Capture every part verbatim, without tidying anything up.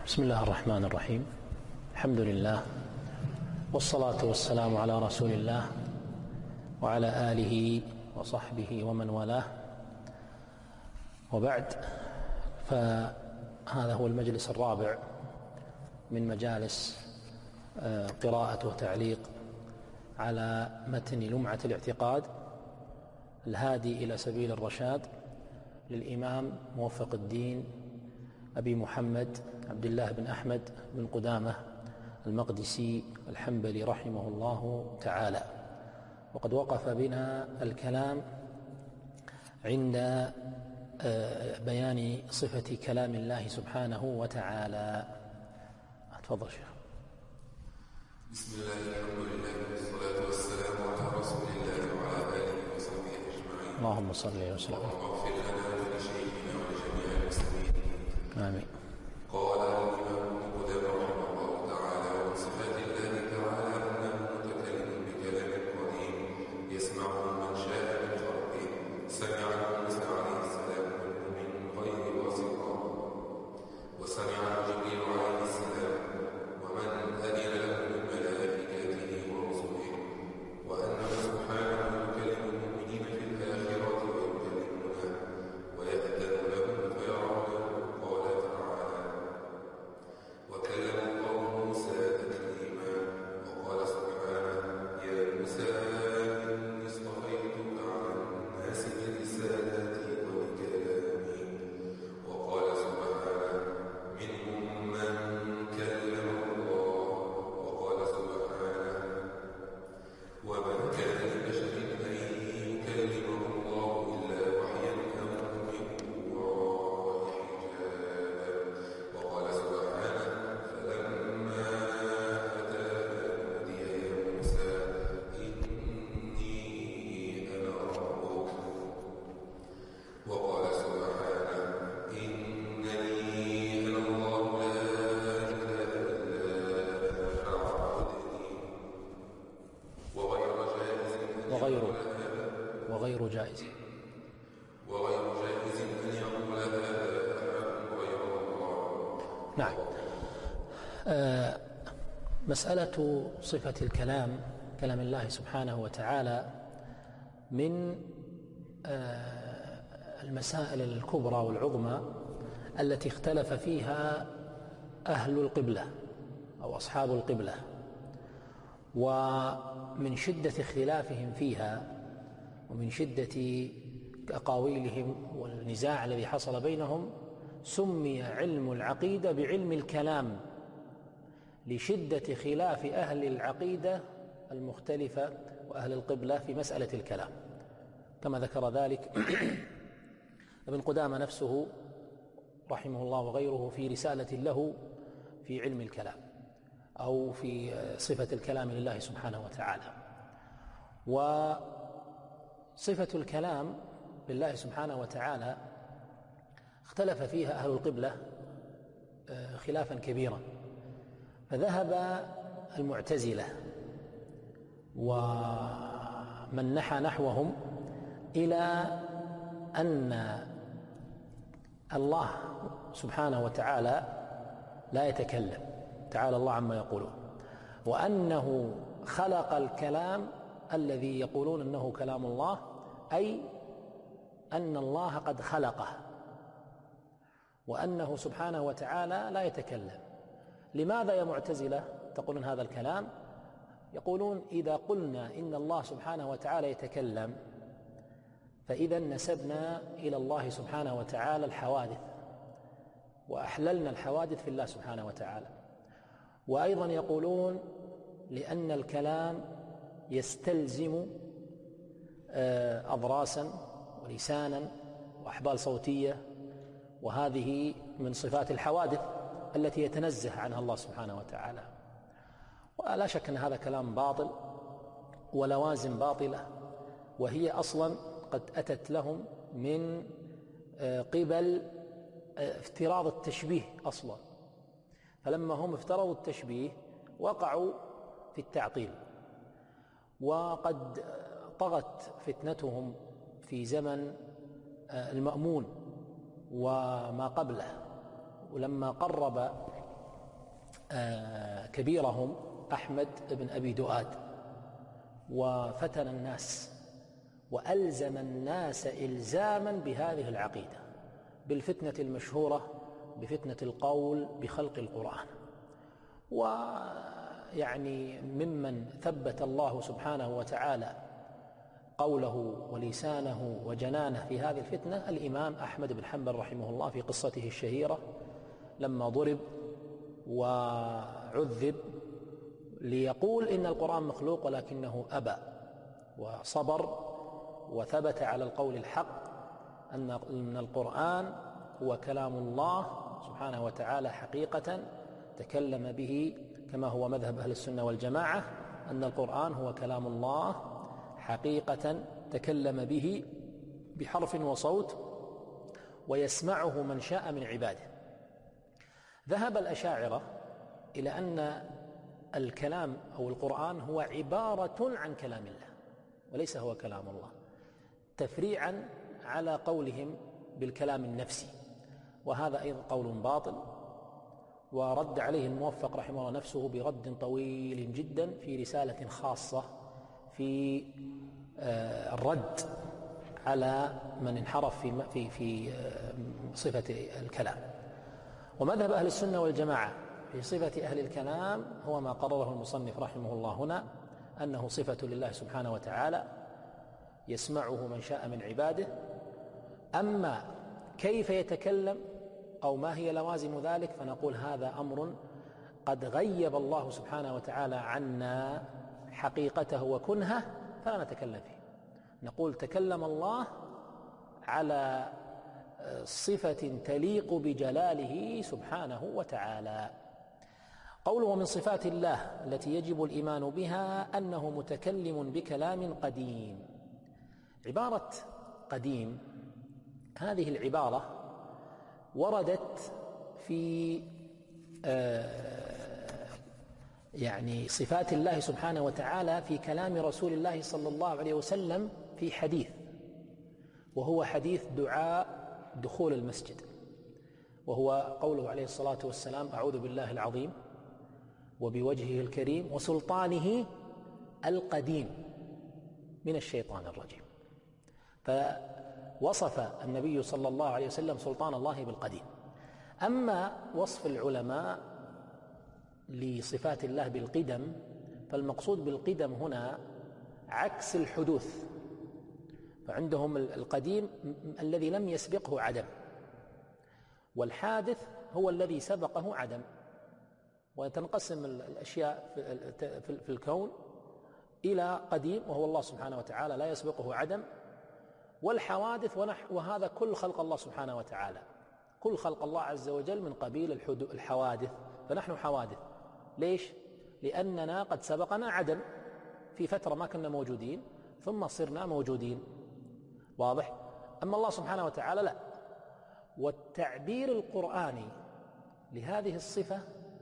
بسم الله الرحمن الرحيم. الحمد لله والصلاة والسلام على رسول الله وعلى آله وصحبه ومن والاه، وبعد، فهذا هو المجلس الرابع من مجالس قراءة وتعليق على متن لمعة الاعتقاد الهادي إلى سبيل الرشاد للإمام موفق الدين أبي محمد عبد الله بن أحمد بن قدامة المقدسي الحنبلي رحمه الله تعالى. وقد وقف بنا الكلام عند بيان صفة كلام الله سبحانه وتعالى. تفضل شيخ. بسم الله، الحمد لله والصلاة والسلام على رسول الله وعلى آله وصحبه أجمعين. اللهم صل وسلم. اللهم اغفر لنا ولشيخنا ولجميع المسلمين. آمين. قال الإمام ابن قدامة رحمه الله تعالى: ومن صفات الله تعالى أنه متكلم بكلام قديم يسمعه من شاء من خلقه، سمعه موسى عليه السلام من غير واسطة، وسمعه جبريل عليه السلام ومن أذن له من ملائكته ورسله، وأنه سبحانه يكلم المؤمنين في الآخرة ويكلمنا ويأذن لهم فيرونه. قال تعالى: وكلم الله موسى تكليما. وقال سبحانه: يا موسى إني اصطفيتك على الناس برسالاتي وبكلامي. وقال سبحانه: منهم من كلم الله. وقال سبحانه: وما كان لبشر أن يكلمه الله إلا وحيا أو من وراء حجاب. وقال سبحانه: فلما أتاها نودي يا موسى إني أنا ربك. وقال سبحانه: إنني أنا الله لا إله إلا أنا فاعبدني. وغير جائز أن وغير يقول هذا وغير جائز وغير جائز أن يقول هذا أحد غير الله. نعم. آه مسألة صفة الكلام، كلام الله سبحانه وتعالى، من آه المسائل الكبرى والعظمى التي اختلف فيها أهل القبلة أو أصحاب القبلة، ومن شدة اختلافهم فيها ومن شدة أقاويلهم والنزاع الذي حصل بينهم سمي علم العقيدة بعلم الكلام، لشدة خلاف أهل العقيدة المختلفة وأهل القبلة في مسألة الكلام، كما ذكر ذلك ابن قدامة نفسه رحمه الله وغيره في رسالة له في علم الكلام أو في صفة الكلام لله سبحانه وتعالى. وصفة الكلام لله سبحانه وتعالى اختلف فيها أهل القبلة خلافا كبيرا، فذهب المعتزلة ومن نحى نحوهم إلى أن الله سبحانه وتعالى لا يتكلم، تعالى الله عما يقولون، وأنه خلق الكلام الذي يقولون أنه كلام الله، أي أن الله قد خلقه، وأنه سبحانه وتعالى لا يتكلم. لماذا يا معتزلة تقولون هذا الكلام؟ يقولون: إذا قلنا إن الله سبحانه وتعالى يتكلم فإذا نسبنا إلى الله سبحانه وتعالى الحوادث، وأحللنا الحوادث في الله سبحانه وتعالى. وأيضا يقولون: لأن الكلام يستلزم أضراسا ولسانا وأحبال صوتية، وهذه من صفات الحوادث التي يتنزه عنها الله سبحانه وتعالى. ولا شك أن هذا كلام باطل ولوازم باطلة، وهي أصلا قد أتت لهم من قبل افتراض التشبيه أصلا، فلما هم افترضوا التشبيه وقعوا في التعطيل. وقد طغت فتنتهم في زمن المأمون وما قبله، ولما قرب كبيرهم أحمد بن أبي دؤاد، وفتن الناس وألزم الناس إلزاما بهذه العقيدة بالفتنة المشهورة بفتنة القول بخلق القرآن. ويعني ممن ثبت الله سبحانه وتعالى قوله ولسانه وجنانه في هذه الفتنة الإمام أحمد بن حنبل رحمه الله في قصته الشهيرة لما ضرب وعذب ليقول إن القرآن مخلوق، ولكنه أبى وصبر وثبت على القول الحق أن القرآن هو كلام الله سبحانه وتعالى حقيقة تكلم به، كما هو مذهب أهل السنة والجماعة أن القرآن هو كلام الله حقيقة تكلم به بحرف وصوت ويسمعه من شاء من عباده. ذهب الأشاعرة إلى أن الكلام أو القرآن هو عبارة عن كلام الله وليس هو كلام الله، تفريعا على قولهم بالكلام النفسي، وهذا أيضا قول باطل، ورد عليه الموفق رحمه الله نفسه برد طويل جدا في رسالة خاصة في الرد على من انحرف في في في صفة الكلام. ومذهب أهل السنة والجماعة في صفة أهل الكلام هو ما قرره المصنف رحمه الله هنا، أنه صفة لله سبحانه وتعالى يسمعه من شاء من عباده. أما كيف يتكلم أو ما هي لوازم ذلك فنقول هذا أمر قد غيب الله سبحانه وتعالى عنا حقيقته وكنهه فلا نتكلم فيه. نقول تكلم الله على صفة تليق بجلاله سبحانه وتعالى. قوله من صفات الله التي يجب الإيمان بها أنه متكلم بكلام قديم. عبارة قديم هذه العبارة وردت في يعني صفات الله سبحانه وتعالى في كلام رسول الله صلى الله عليه وسلم في حديث، وهو حديث دعاء دخول المسجد، وهو قوله عليه الصلاة والسلام أعوذ بالله العظيم وبوجهه الكريم وسلطانه القديم من الشيطان الرجيم. فوصف النبي صلى الله عليه وسلم سلطان الله بالقديم. أما وصف العلماء لصفات الله بالقدم فالمقصود بالقدم هنا عكس الحدوث، فعندهم القديم الذي لم يسبقه عدم، والحادث هو الذي سبقه عدم. وتنقسم الأشياء في الكون إلى قديم وهو الله سبحانه وتعالى لا يسبقه عدم، والحوادث وهذا كل خلق الله سبحانه وتعالى، كل خلق الله عز وجل من قبيل الحوادث، فنحن حوادث. ليش؟ لأننا قد سبقنا عدم في فترة ما كنا موجودين ثم صرنا موجودين. واضح؟ أما الله سبحانه وتعالى لا. والتعبير القرآني لهذه الصفة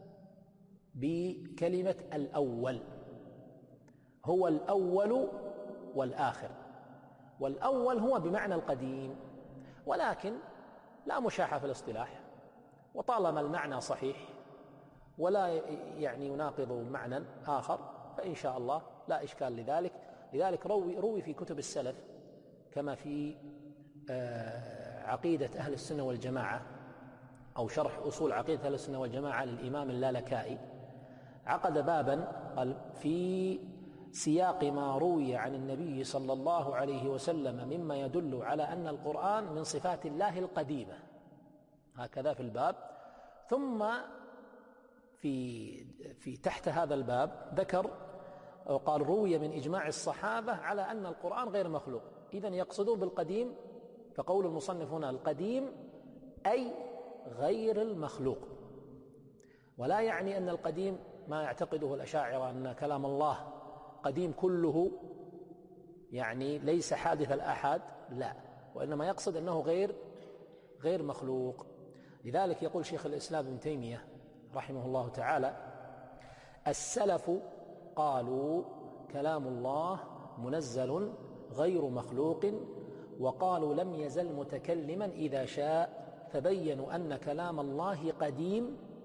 بكلمة الأول، هو الأول والآخر، والأول هو بمعنى القديم، ولكن لا مشاحة في الاصطلاح، وطالما المعنى صحيح ولا يعني يناقض معنى آخر فإن شاء الله لا إشكال لذلك. لذلك روي, روي في كتب السلف كما في عقيدة أهل السنة والجماعة أو شرح أصول عقيدة أهل السنة والجماعة للإمام اللالكائي، عقد بابا قال في سياق ما روي عن النبي صلى الله عليه وسلم مما يدل على أن القرآن من صفات الله القديمة، هكذا في الباب. ثم في في تحت هذا الباب ذكر وقال روي من إجماع الصحابة على أن القرآن غير مخلوق. إذن يقصدون بالقديم، فقول المصنف هنا القديم أي غير المخلوق، ولا يعني أن القديم ما يعتقده الأشاعرة أن كلام الله قديم كله يعني ليس حادث الآحاد، لا، وإنما يقصد أنه غير غير مخلوق. لذلك يقول شيخ الإسلام ابن تيمية رحمه الله تعالى السلف قالوا كلام الله منزل غير مخلوق، وقالوا لم يزل متكلما إذا شاء، فبينوا أن كلام الله قديم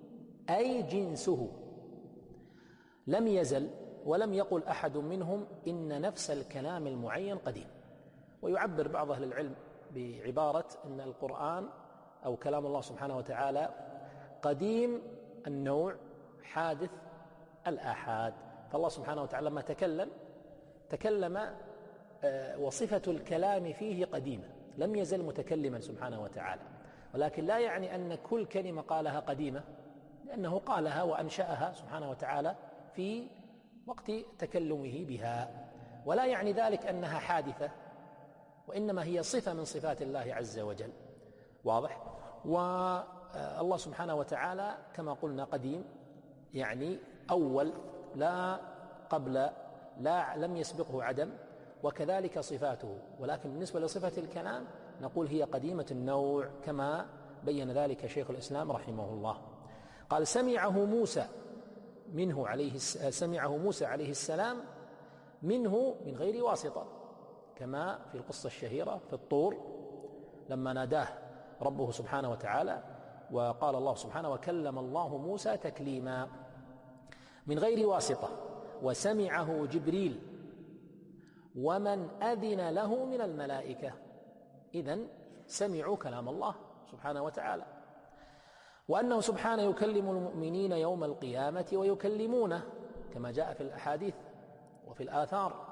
أي جنسه. لم يزل ولم يقل أحد منهم إن نفس الكلام المعين قديم. ويعبر بعض أهل العلم بعبارة أن القرآن أو كلام الله سبحانه وتعالى قديم النوع حادث الآحاد. فالله سبحانه وتعالى لما تكلم تكلم وصفة الكلام فيه قديمة، لم يزل متكلما سبحانه وتعالى، ولكن لا يعني أن كل كلمة قالها قديمة، لأنه قالها وأنشأها سبحانه وتعالى في وقت تكلمه بها، ولا يعني ذلك أنها حادثة، وإنما هي صفة من صفات الله عز وجل. واضح؟ والله سبحانه وتعالى كما قلنا قديم، يعني أول، لا قبل، لا لم يسبقه عدم، وكذلك صفاته. ولكن بالنسبة لصفة الكلام نقول هي قديمة النوع كما بين ذلك شيخ الإسلام رحمه الله. قال سمعه موسى منه عليه سمعه موسى عليه السلام منه من غير واسطة، كما في القصة الشهيرة في الطور لما ناداه ربه سبحانه وتعالى وقال الله سبحانه وكلم الله موسى تكليما، من غير واسطة. وسمعه جبريل ومن أذن له من الملائكة، إذن سمعوا كلام الله سبحانه وتعالى. وأنه سبحانه يكلم المؤمنين يوم القيامة ويكلمونه كما جاء في الأحاديث وفي الآثار.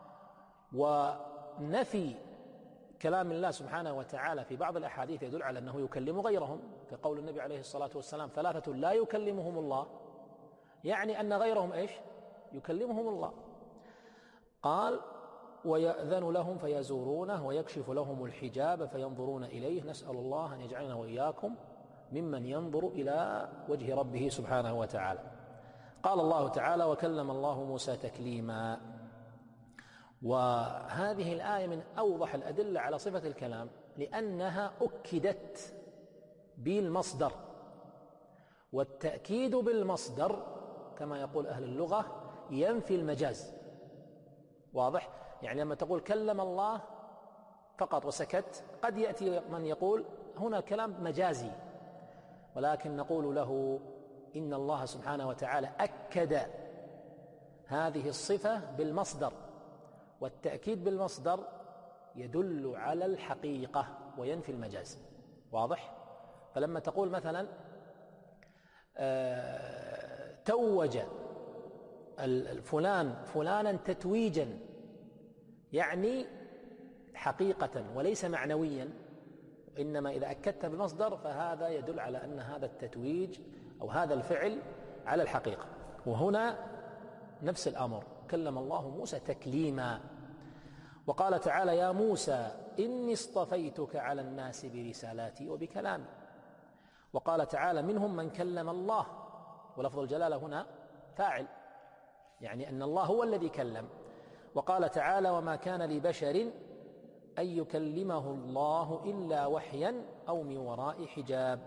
ونفي كلام الله سبحانه وتعالى في بعض الأحاديث يدل على أنه يكلم غيرهم، كقول النبي عليه الصلاة والسلام ثلاثة لا يكلمهم الله، يعني أن غيرهم إيش؟ يكلمهم الله. قال ويأذن لهم فيزورونه ويكشف لهم الحجاب فينظرون إليه، نسأل الله أن يجعلنا وإياكم ممن ينظر إلى وجه ربه سبحانه وتعالى. قال الله تعالى وكلم الله موسى تكليما. وهذه الآية من أوضح الأدلة على صفة الكلام، لأنها أكدت بالمصدر، والتأكيد بالمصدر كما يقول أهل اللغة ينفي المجاز. واضح؟ يعني لما تقول كلم الله فقط وسكت، قد يأتي من يقول هنا كلام مجازي، ولكن نقول له إن الله سبحانه وتعالى أكد هذه الصفة بالمصدر، والتأكيد بالمصدر يدل على الحقيقة وينفي المجاز. واضح؟ فلما تقول مثلا آه توج فلان فلانا تتويجا، يعني حقيقة وليس معنويا، إنما إذا أكدت بمصدر فهذا يدل على أن هذا التتويج أو هذا الفعل على الحقيقة. وهنا نفس الأمر، كلم الله موسى تكليما. وقال تعالى يا موسى إني اصطفيتك على الناس برسالاتي وبكلامي. وقال تعالى منهم من كلم الله، ولفظ الجلالة هنا فاعل، يعني أن الله هو الذي كلم. وقال تعالى وما كان لبشر أن يكلمه الله إلا وحيا أو من وراء حجاب.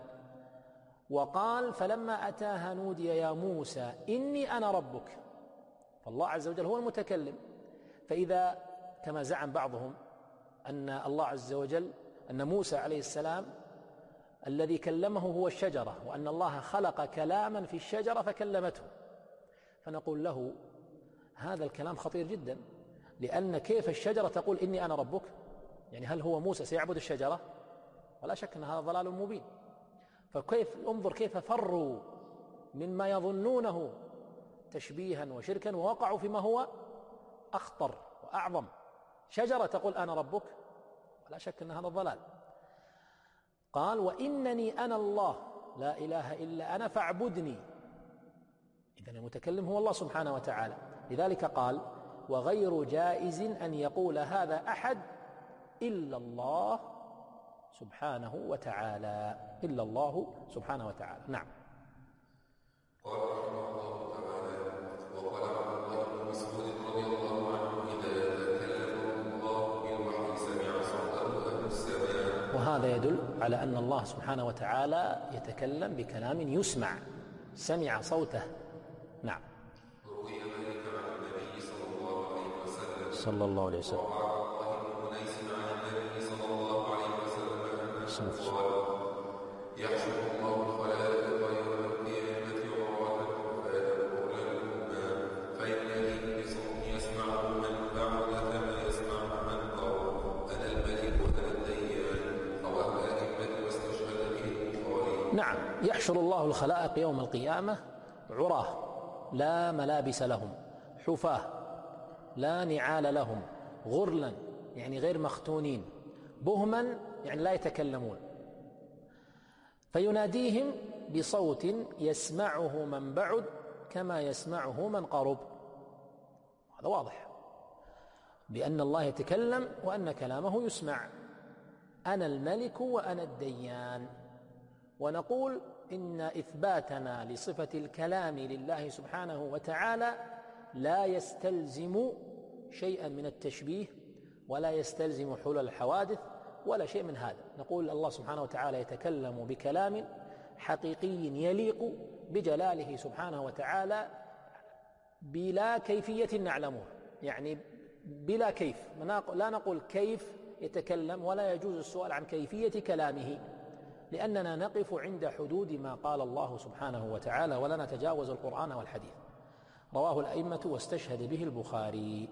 وقال فلما أتاها نودي يا موسى إني أنا ربك، فالله عز وجل هو المتكلم. فإذا كما زعم بعضهم أن الله عز وجل أن موسى عليه السلام الذي كلمه هو الشجرة، وأن الله خلق كلاما في الشجرة فكلمته، فنقول له هذا الكلام خطير جدا، لأن كيف الشجرة تقول إني أنا ربك؟ يعني هل هو موسى سيعبد الشجرة؟ ولا شك أن هذا ضلال مبين. فكيف انظر كيف فروا مما يظنونه تشبيها وشركا ووقعوا فيما هو أخطر وأعظم. شجرة تقول أنا ربك، ولا شك أن هذا ضلال. قال وإنني أنا الله لا إله إلا أنا فاعبدني، إذن المتكلم هو الله سبحانه وتعالى. لذلك قال وغير جائز أن يقول هذا أحد إلا الله سبحانه وتعالى، إلا الله سبحانه وتعالى. نعم. قال رحمه الله تعالى وقال عبد الله بن مسعود رضي الله عنه إذا تكلم الله بالوحي سمع صوته أهل السماء. وهذا يدل على أن الله سبحانه وتعالى يتكلم بكلام يسمع، سمع صوته. نعم. روي ذلك عن النبي صلى الله عليه وسلم صلى الله عليه وسلم. قال يحشر الله الخلائق يوم القيامة يحشر الله الخلائق يوم القيامة عراه لا ملابس لهم، حفاة لا نعال لهم، غرلا يعني غير مختونين، بهما يعني لا يتكلمون، فيناديهم بصوت يسمعه من بعد كما يسمعه من قرب. هذا واضح بأن الله يتكلم وأن كلامه يسمع. أنا الملك وأنا الديان. ونقول إن إثباتنا لصفة الكلام لله سبحانه وتعالى لا يستلزم شيئا من التشبيه ولا يستلزم حلول الحوادث ولا شيء من هذا. نقول الله سبحانه وتعالى يتكلم بكلام حقيقي يليق بجلاله سبحانه وتعالى بلا كيفية نعلمه، يعني بلا كيف، لا نقول كيف يتكلم ولا يجوز السؤال عن كيفية كلامه، لأننا نقف عند حدود ما قال الله سبحانه وتعالى ولا نتجاوز القرآن والحديث. رواه الأئمة واستشهد به البخاري.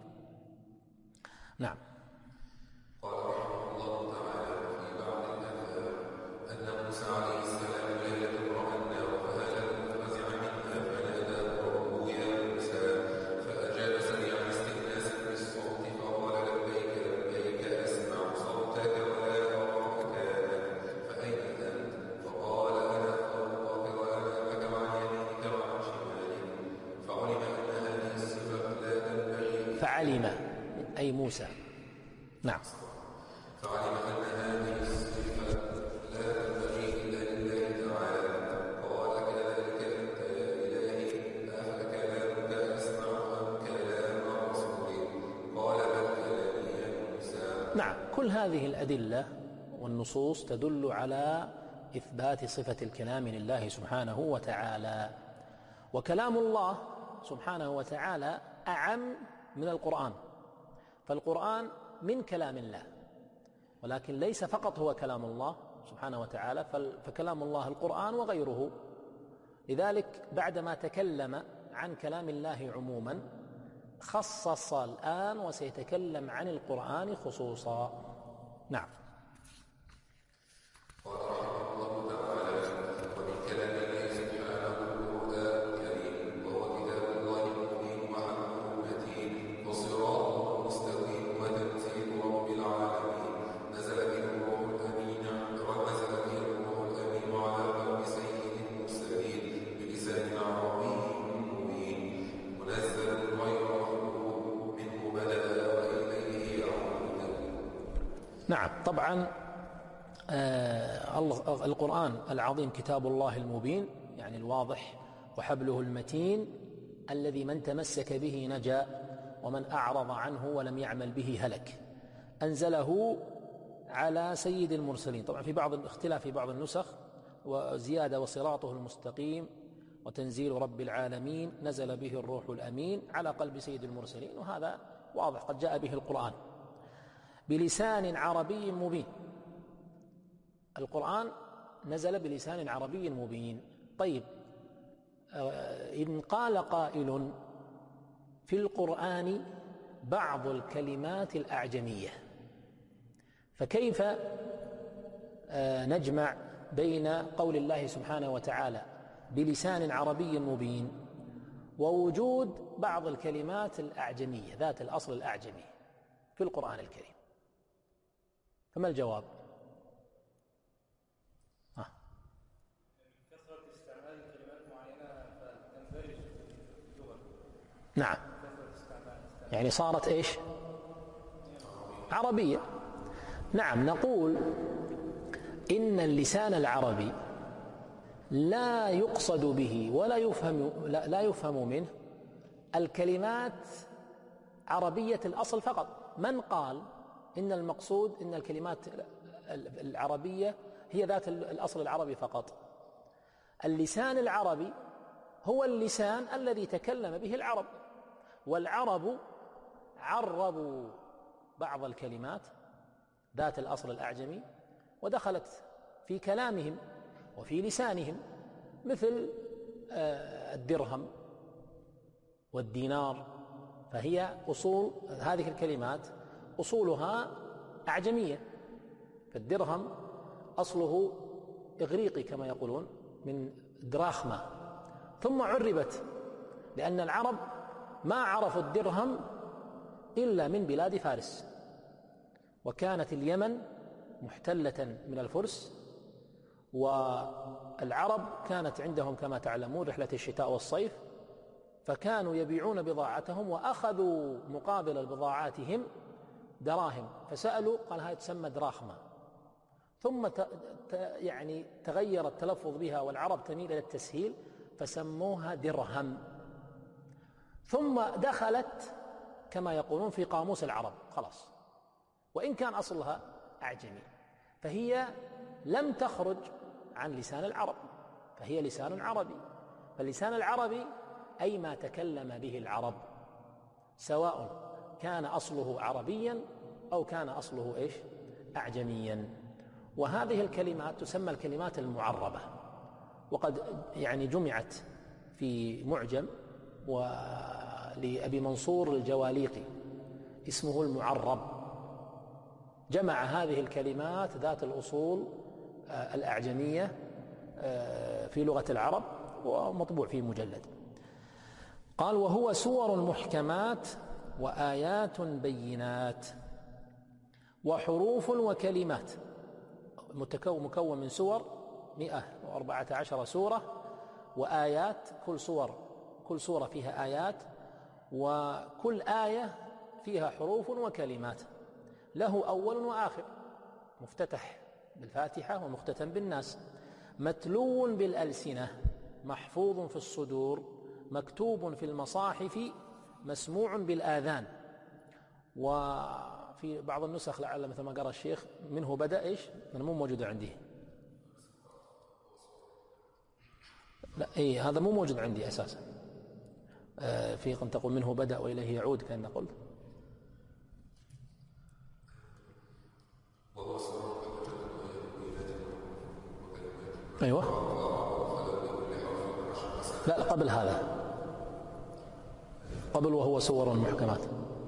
نعم. قال رحمه الله تعالى في بعض الآثار أن موسى عليه السلام ليلة رأى النار فهلك ففزع منها فنادى ربه يا موسى فأجاب سريعا استئناسا بالصوت فقال لبيك لبيك أسمع صوتك ولا أرى مكانك فأين أنت؟ فقال أنا فوقك وأنا أمامك وعن يمينك وعن شمالك. فعلم أن هذه الصفة لا تنبغي فعلم أي موسى. نعم. فعلم أن هذه الصفة لا تنبغي إلا لله تعالى. قال كذلك أنت يا إلهي أفكلامك أسمع أم كلام رسولك؟ قال بل كلامي يا موسى. نعم. كل هذه الأدلة والنصوص تدل على إثبات صفة الكلام لله سبحانه وتعالى. وكلام الله سبحانه وتعالى أعم من القرآن، فالقرآن من كلام الله، ولكن ليس فقط هو كلام الله سبحانه وتعالى، فكلام الله القرآن وغيره. لذلك بعدما تكلم عن كلام الله عموما خصص الآن وسيتكلم عن القرآن خصوصا. نعم. قال رحمه الله تعالى ومن كلام الله سبحانه القرآن الكريم وهو كتاب الله المبين وحبله المتين وصراطه المستقيم وتنزيل رب العالمين نزل به الروح الأمين ونزل به الروح الأمين على قلب سيد المرسلين بلسان عربي مبين منزل غير مخلوق منه بدأ وإليه يعود. نعم. طبعا آه القرآن العظيم كتاب الله المبين يعني الواضح، وحبله المتين الذي من تمسك به نجا ومن أعرض عنه ولم يعمل به هلك. أنزله على سيد المرسلين. طبعا في بعض الاختلاف في بعض النسخ وزيادة وصراطه المستقيم وتنزيل رب العالمين نزل به الروح الأمين على قلب سيد المرسلين، وهذا واضح قد جاء به القرآن بلسان عربي مبين. القرآن نزل بلسان عربي مبين. طيب، إن قال قائل في القرآن بعض الكلمات الأعجمية، فكيف نجمع بين قول الله سبحانه وتعالى بلسان عربي مبين ووجود بعض الكلمات الأعجمية ذات الأصل الأعجمي في القرآن الكريم؟ فما الجواب؟ آه. كثرة استعمال كلمات معينة فتندرج في اللغة. نعم. يعني صارت إيش؟ عربية. نعم. نقول إن اللسان العربي لا يقصد به ولا يفهم لا يفهم منه الكلمات عربية الأصل فقط. من قال إن المقصود إن الكلمات العربية هي ذات الأصل العربي فقط؟ اللسان العربي هو اللسان الذي تكلم به العرب، والعرب عربوا بعض الكلمات ذات الأصل الأعجمي ودخلت في كلامهم وفي لسانهم، مثل الدرهم والدينار، فهي أصول هذه الكلمات أصولها أعجمية. فالدرهم أصله إغريقي كما يقولون، من دراخمة، ثم عربت، لأن العرب ما عرفوا الدرهم إلا من بلاد فارس، وكانت اليمن محتلة من الفرس، والعرب كانت عندهم كما تعلمون رحلة الشتاء والصيف، فكانوا يبيعون بضاعتهم وأخذوا مقابل بضاعاتهم دراهم، فسألوا قال هاي تسمى دراخمة، ثم يعني تغير التلفظ بها والعرب تميل إلى التسهيل فسموها درهم، ثم دخلت كما يقولون في قاموس العرب خلاص، وإن كان أصلها أعجمي، فهي لم تخرج عن لسان العرب، فهي لسان عربي، فاللسان العربي أي ما تكلم به العرب، سواء كان أصله عربيا أو كان أصله إيش؟ أعجميا. وهذه الكلمات تسمى الكلمات المعربة، وقد يعني جمعت في معجم ولأبي منصور الجواليقي اسمه المعرب، جمع هذه الكلمات ذات الأصول الأعجمية في لغة العرب، ومطبوع في مجلد. قال وهو سور محكمات وآيات بينات وحروف وكلمات، مكون من سور مئة وأربعة عشر سورة، وآيات، كل سور كل سورة فيها آيات، وكل آية فيها حروف وكلمات، له أول وآخر، مفتتح بالفاتحة ومختتم بالناس، متلو بالألسنة، محفوظ في الصدور، مكتوب في المصاحف، مسموع بالآذان. وفي بعض النسخ لعل مثل ما قرأ الشيخ منه بدأ إيش؟ من مو موجود عندي، لا إيه هذا مو موجود عندي أساسا. آه في قد تقول منه بدأ وإليه يعود كأن قلت. أيوة لا قبل هذا، قبل وهو سور محكمات.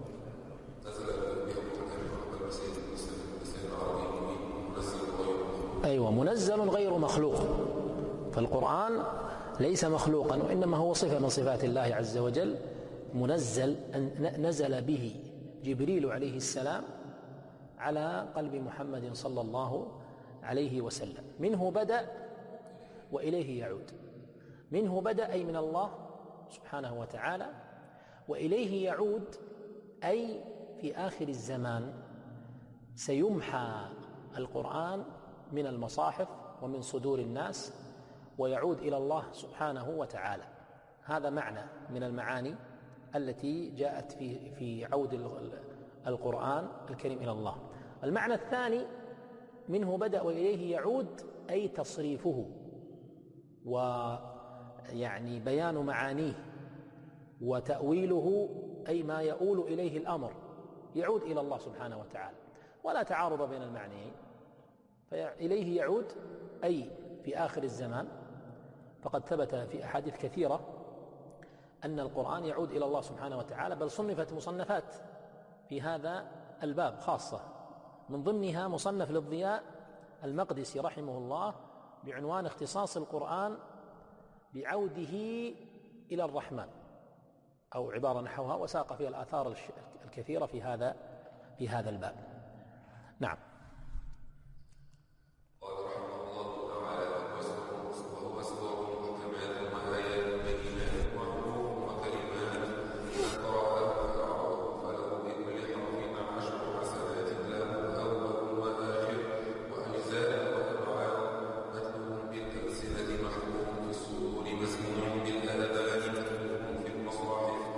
أيوة منزل غير مخلوق، فالقرآن ليس مخلوقا وإنما هو صفة من صفات الله عز وجل، منزل نزل به جبريل عليه السلام على قلب محمد صلى الله عليه وسلم. منه بدأ وإليه يعود، منه بدأ أي من الله سبحانه وتعالى، وإليه يعود أي في آخر الزمان سيمحى القرآن من المصاحف ومن صدور الناس ويعود إلى الله سبحانه وتعالى. هذا معنى من المعاني التي جاءت في في عود القرآن الكريم إلى الله. المعنى الثاني منه بدأ وإليه يعود أي تصريفه ويعني بيان معانيه وتأويله، أي ما يؤول إليه الأمر يعود إلى الله سبحانه وتعالى، ولا تعارض بين المعنيين، فإليه يعود أي في آخر الزمان. فقد ثبت في أحاديث كثيرة أن القرآن يعود إلى الله سبحانه وتعالى، بل صنفت مصنفات في هذا الباب خاصة، من ضمنها مصنف للضياء المقدسي رحمه الله بعنوان اختصاص القرآن بعوده إلى الرحمن، أو عبارة نحوها، وساق فيها الآثار الكثيرة في هذا في هذا الباب. نعم.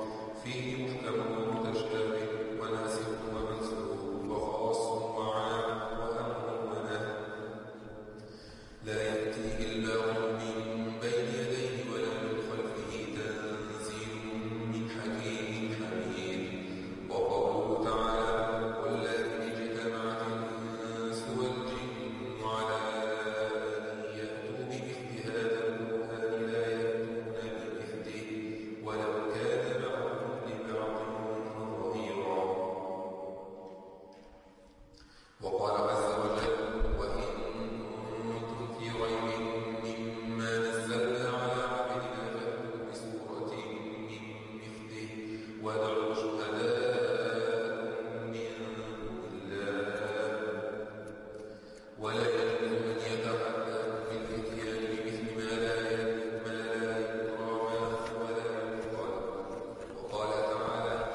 فيه محكم متشابه وناسخ ومنسوخ وخاص وعام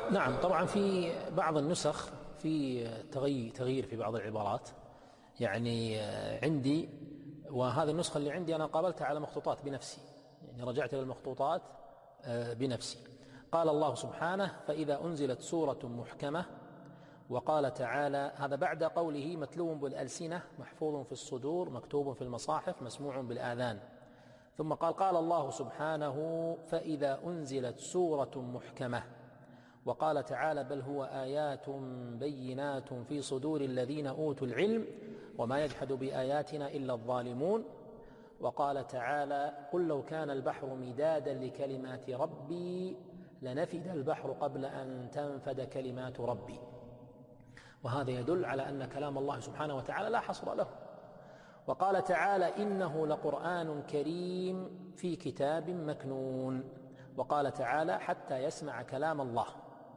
نعم طبعا في بعض النسخ في تغيير تغيير في بعض العبارات، يعني عندي، وهذه النسخة اللي عندي أنا قابلتها على مخطوطات بنفسي، يعني رجعت إلى المخطوطات بنفسي. قال الله سبحانه: فإذا أنزلت سورة محكمة. وقال تعالى، هذا بعد قوله: متلو بالألسنة محفوظ في الصدور مكتوب في المصاحف مسموع بالآذان. ثم قال قال الله سبحانه: فإذا أنزلت سورة محكمة. وقال تعالى: بل هو آيات بينات في صدور الذين أوتوا العلم وما يجحد بآياتنا إلا الظالمون. وقال تعالى: قل لو كان البحر مدادا لكلمات ربي لنفد البحر قبل أن تنفد كلمات ربي. وهذا يدل على أن كلام الله سبحانه وتعالى لا حصر له. وقال تعالى: إنه لقرآن كريم في كتاب مكنون. وقال تعالى: حتى يسمع كلام الله.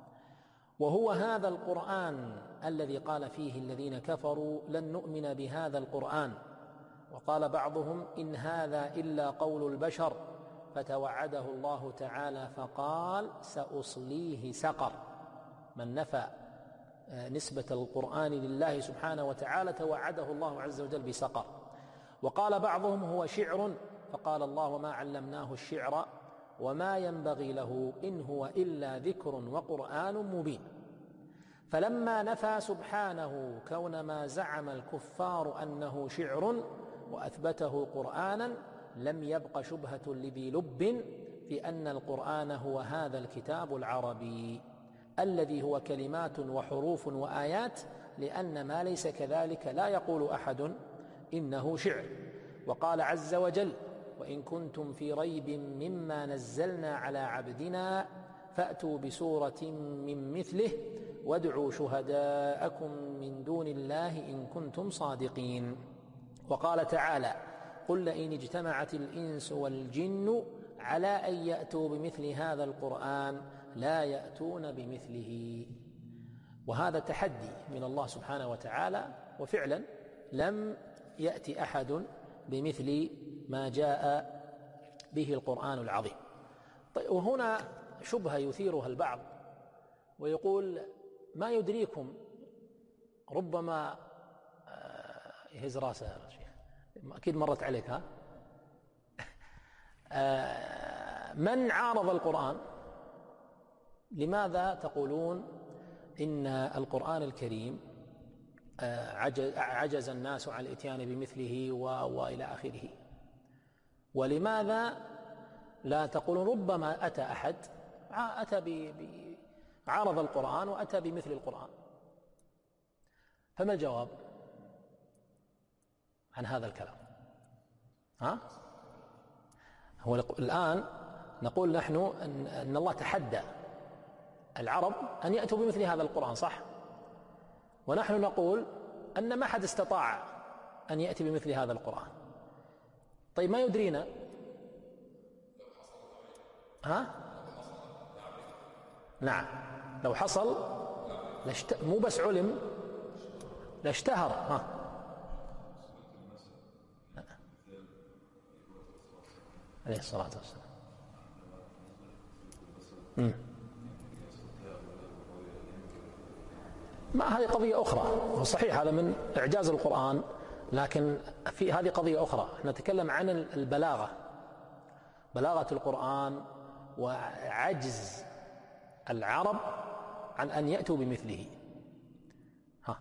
وهو هذا القرآن الذي قال فيه الذين كفروا: لن نؤمن بهذا القرآن. وقال بعضهم: إن هذا إلا قول البشر. فتوعده الله تعالى فقال: سأصليه سقر. من نفى نسبة القرآن لله سبحانه وتعالى توعده الله عز وجل بسقر. وقال بعضهم: هو شعر. فقال الله: ما علمناه الشعر وما ينبغي له إن هو إلا ذكر وقرآن مبين. فلما نفى سبحانه كون ما زعم الكفار أنه شعر وأثبته قرآنا لم يبق شبهة لذي لب في أن القرآن هو هذا الكتاب العربي الذي هو كلمات وحروف وآيات، لأن ما ليس كذلك لا يقول أحد إنه شعر. وقال عز وجل: وإن كنتم في ريب مما نزلنا على عبدنا فأتوا بسورة من مثله وادعوا شهداءكم من دون الله إن كنتم صادقين. وقال تعالى: قل لئن اجتمعت الإنس والجن على أن يأتوا بمثل هذا القرآن لا يأتون بمثله. وهذا تحدي من الله سبحانه وتعالى، وفعلا لم يأتي أحد بمثل ما جاء به القرآن العظيم. طيب، وهنا شبهة يثيرها البعض ويقول: ما يدريكم، ربما يهز راسه يا شيخ، أكيد مرت عليك ها من عارض القرآن لماذا تقولون إن القرآن الكريم عجز الناس عن الإتيان بمثله وإلى آخره؟ ولماذا لا تقولون ربما أتى أحد أتى عارض القرآن وأتى بمثل القرآن؟ فما الجواب عن هذا الكلام؟ ها؟ هو الآن نقول نحن أن الله تحدى العرب أن يأتوا بمثل هذا القرآن، صح؟ ونحن نقول أن ما حد استطاع أن يأتي بمثل هذا القرآن. طيب، ما يدرينا ها؟ نعم، لو حصل لاشت... مو بس علم، لاشتهر. ها؟ عليه الصلاة والسلام. مم. ما هذه قضية أخرى، وصحيح هذا من إعجاز القرآن، لكن في هذه قضية أخرى. نتكلم عن البلاغة، بلاغة القرآن وعجز العرب عن أن يأتوا بمثله. ها؟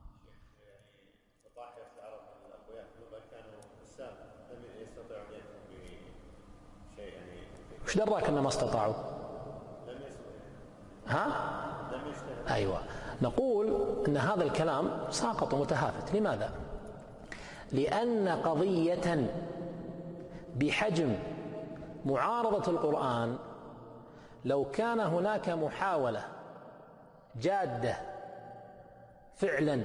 العرب الأقوياء كانوا السام لم يستطيعوا أن يأتوا بشيء. يعني وش دراك أن ما استطاعوا؟ لم يستطيعوا. ها؟ لم يستطيعوا. أيوة، نقول أن هذا الكلام ساقط ومتهافت. لماذا؟ لأن قضية بحجم معارضة القرآن، لو كان هناك محاولة جادة فعلا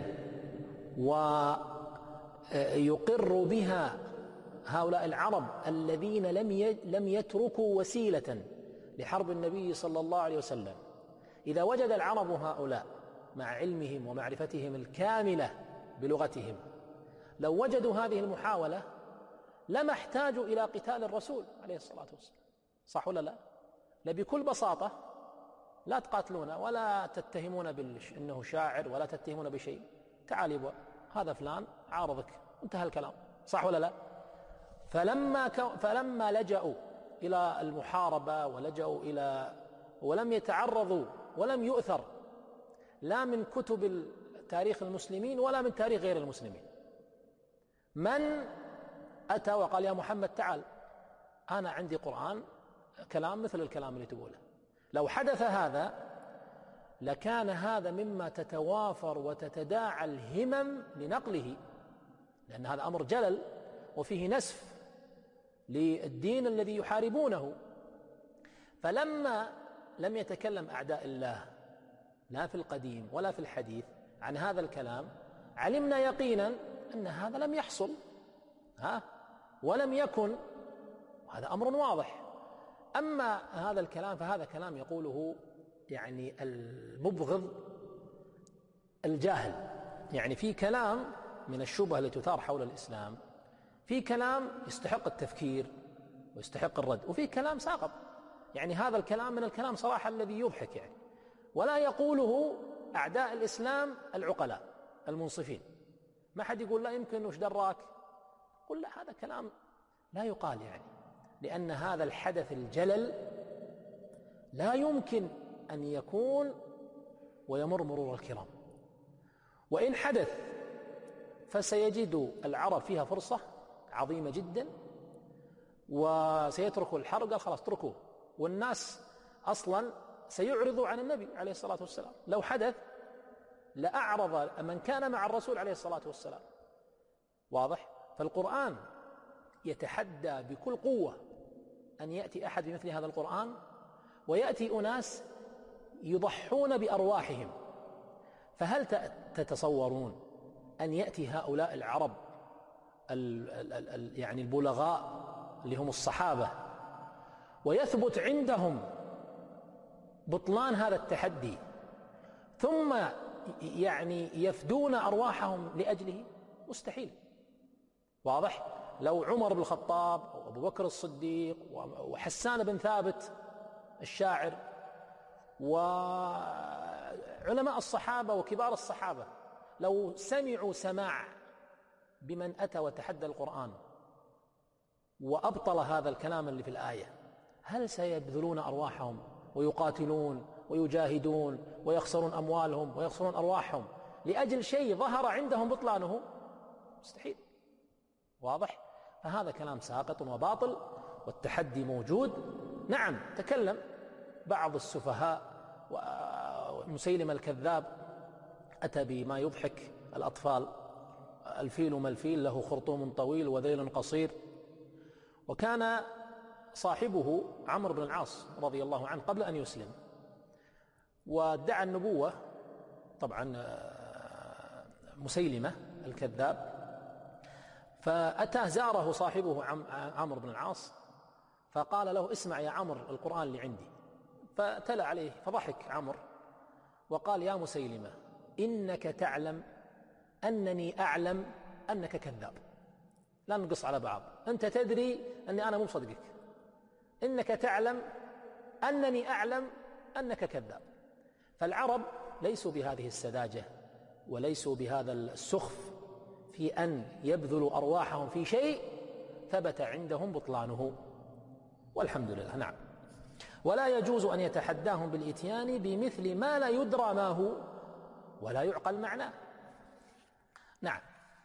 ويقر بها هؤلاء العرب الذين لم لم يتركوا وسيلة لحرب النبي صلى الله عليه وسلم، إذا وجد العرب هؤلاء مع علمهم ومعرفتهم الكاملة بلغتهم، لو وجدوا هذه المحاولة لما احتاجوا إلى قتال الرسول عليه الصلاة والسلام، صح ولا لا؟ لبكل بساطة لا تقاتلونه ولا تتهمون بأنه شاعر ولا تتهمون بشيء، تعال يبا هذا فلان عارضك، انتهى الكلام، صح ولا لا؟ فلما, فلما لجأوا إلى المحاربة ولجأوا إلى ولم يتعرضوا ولم يؤثر لا من كتب تاريخ المسلمين ولا من تاريخ غير المسلمين، من أتى وقال يا محمد تعال أنا عندي قرآن كلام مثل الكلام اللي تقوله، لو حدث هذا لكان هذا مما تتوافر وتتداعى الهمم لنقله، لأن هذا أمر جلل وفيه نسف للدين الذي يحاربونه. فلما لم يتكلم أعداء الله لا في القديم ولا في الحديث عن هذا الكلام، علمنا يقينا أن هذا لم يحصل ها ولم يكن، وهذا أمر واضح. أما هذا الكلام فهذا كلام يقوله يعني المبغض الجاهل، يعني في كلام من الشبهة التي تثار حول الإسلام، في كلام يستحق التفكير ويستحق الرد، وفي كلام ساقط. يعني هذا الكلام من الكلام صراحة الذي يضحك يعني، ولا يقوله أعداء الإسلام العقلاء المنصفين. ما حد يقول لا يمكن وش دراك، قل لا هذا كلام لا يقال يعني، لأن هذا الحدث الجلل لا يمكن أن يكون ويمر مرور الكرام، وإن حدث فسيجد العرب فيها فرصة عظيمة جدا وسيتركوا الحرب، قال خلاص اتركوه، والناس أصلا سيعرضوا عن النبي عليه الصلاة والسلام. لو حدث لأعرض من كان مع الرسول عليه الصلاة والسلام، واضح؟ فالقرآن يتحدى بكل قوة أن يأتي أحد بمثل هذا القرآن، ويأتي أناس يضحون بأرواحهم. فهل تتصورون أن يأتي هؤلاء العرب ال ال ال يعني البلغاء اللي هم الصحابة ويثبت عندهم بطلان هذا التحدي ثم يعني يفدون أرواحهم لأجله؟ مستحيل، واضح؟ لو عمر بن الخطاب أو أبو بكر الصديق وحسان بن ثابت الشاعر وعلماء الصحابة وكبار الصحابة لو سمعوا سماع بمن أتى وتحدى القرآن وأبطل هذا الكلام اللي في الآية، هل سيبذلون أرواحهم ويقاتلون ويجاهدون ويخسرون أموالهم ويخسرون أرواحهم لأجل شيء ظهر عندهم بطلانه؟ مستحيل، واضح؟ فهذا كلام ساقط وباطل، والتحدي موجود. نعم تكلم بعض السفهاء، ومسيلمة الكذاب أتى بما يضحك الأطفال: الفيل ما الفيل له خرطوم طويل وذيل قصير. وكان صاحبه عمرو بن العاص رضي الله عنه قبل أن يسلم، وادعى النبوة طبعا مسيلمة الكذاب، فأتاه زاره صاحبه عمرو بن العاص فقال له: اسمع يا عمرو القرآن اللي عندي. فتلا عليه فضحك عمرو وقال: يا مسيلمة إنك تعلم أنني أعلم أنك كذاب، لا نقص على بعض، أنت تدري أني أنا مو مصدقك، إنك تعلم أنني أعلم أنك كذاب. فالعرب ليسوا بهذه السذاجة وليسوا بهذا السخف في أن يبذلوا أرواحهم في شيء ثبت عندهم بطلانه، والحمد لله. نعم. ولا يجوز أن يتحداهم بالإتيان بمثل ما لا يدرى ما هو ولا يعقل معناه. نعم.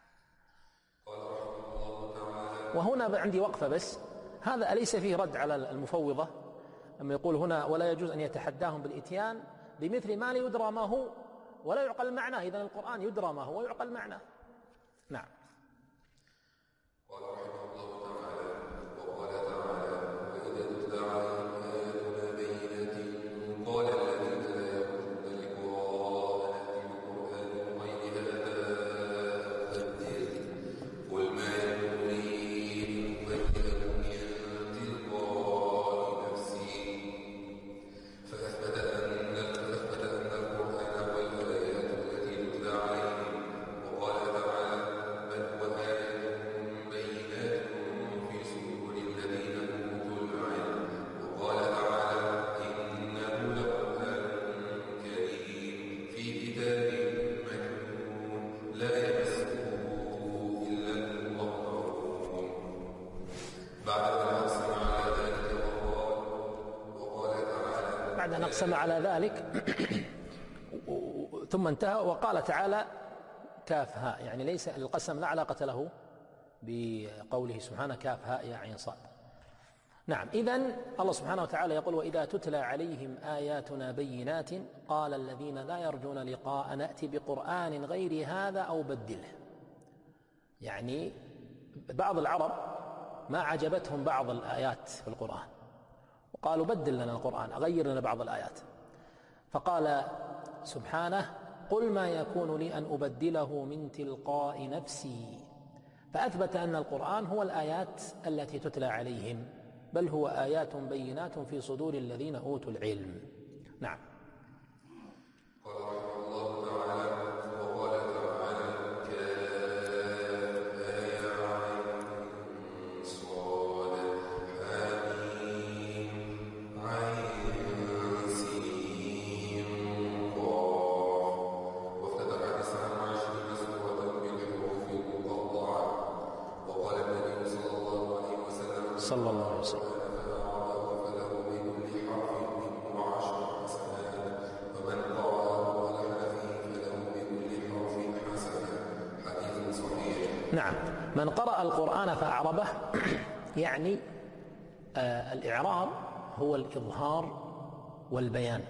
وهنا عندي وقفة بس، هذا أليس فيه رد على المفوضة لما يقول هنا ولا يجوز أن يتحداهم بالإتيان بمثل ما لا يدرى ما هو ولا يعقل معناه؟ إذن القرآن يدرى ما هو ويعقل معناه. نعم. قال رحمه الله تعالى: وقال تعالى: وإذا تتلى عليهم آياتنا بينات قال الذين لا يرجون لقاء نأتي بقرآن غير هذا فبدل قل ما يكون لي أن أبدله من تلقاء نفسي. فأثبت أن فأثبت أن القرآن والآيات التي تتلى عليهم. وقال تعالى: بعد أن أقسم على ذلك ثم انتهى وقال تعالى كاف هاء، يعني ليس القسم لا علاقة له بقوله سبحانه كاف هاء يا عين صاد. نعم، إذن الله سبحانه وتعالى يقول وإذا تتلى عليهم آياتنا بينات قال الذين لا يرجون لقاء نأتي بقرآن غير هذا أو بدله. يعني بعض العرب ما عجبتهم بعض الآيات في القرآن وقالوا بدل لنا القرآن، أغير لنا بعض الآيات، فقال سبحانه قل ما يكون لي أن أبدله من تلقاء نفسي، فأثبت أن القرآن هو الآيات التي تتلى عليهم، بل هو آيات بينات في صدور الذين أوتوا العلم. نعم. قال رحمه الله تعالى وقال تعالى كاف يا عين صاد حميم عين سين قاف. وافتتح تسعا وعشرين سورة بالحروف المقطعة. وقال النبي صلى الله عليه وسلم صلى الله عليه وسلم نعم. من قرأ القرآن فأعربه يعني آه الإعراب هو الإظهار والبيان،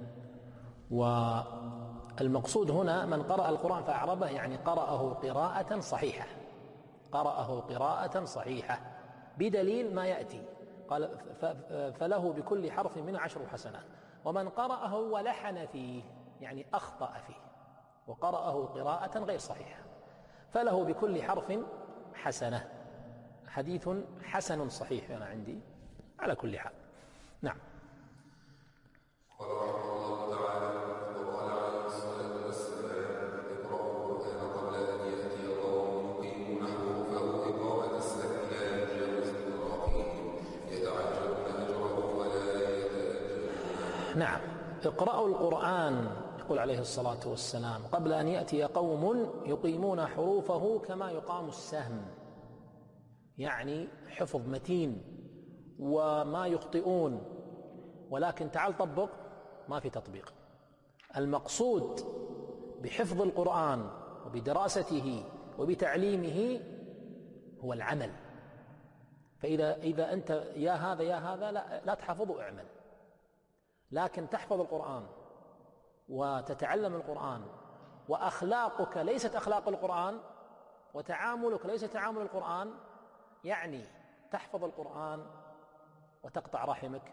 والمقصود هنا من قرأ القرآن فأعربه يعني قرأه قراءة صحيحة، قرأه قراءة صحيحة بدليل ما يأتي، قال فله بكل حرف من عشر حسنات. ومن قرأه ولحن فيه يعني أخطأ فيه وقرأه قراءة غير صحيحة فله بكل حرف حسنة. حديث حسن صحيح أنا عندي على كل حال. نعم. قال رحمه الله تعالى وقال عليه الصلاة والسلام اقرأوا القرآن قبل أن يأتي قوم يقيمون حروفه إقامة السهل لا يجاوز تراقيهم يتعجلون أجره ولا يتأجلون. نعم. اقرأوا القرآن يقول عليه الصلاة والسلام قبل أن يأتي قوم يقيمون حروفه كما يقام السهم، يعني حفظ متين وما يخطئون، ولكن تعال طبق ما في تطبيق. المقصود بحفظ القرآن وبدراسته وبتعليمه هو العمل. فإذا إذا أنت يا هذا يا هذا لا, لا تحفظ اعمل، لكن تحفظ القرآن وتتعلم القرآن وأخلاقك ليست أخلاق القرآن وتعاملك ليس تعامل القرآن، يعني تحفظ القرآن وتقطع رحمك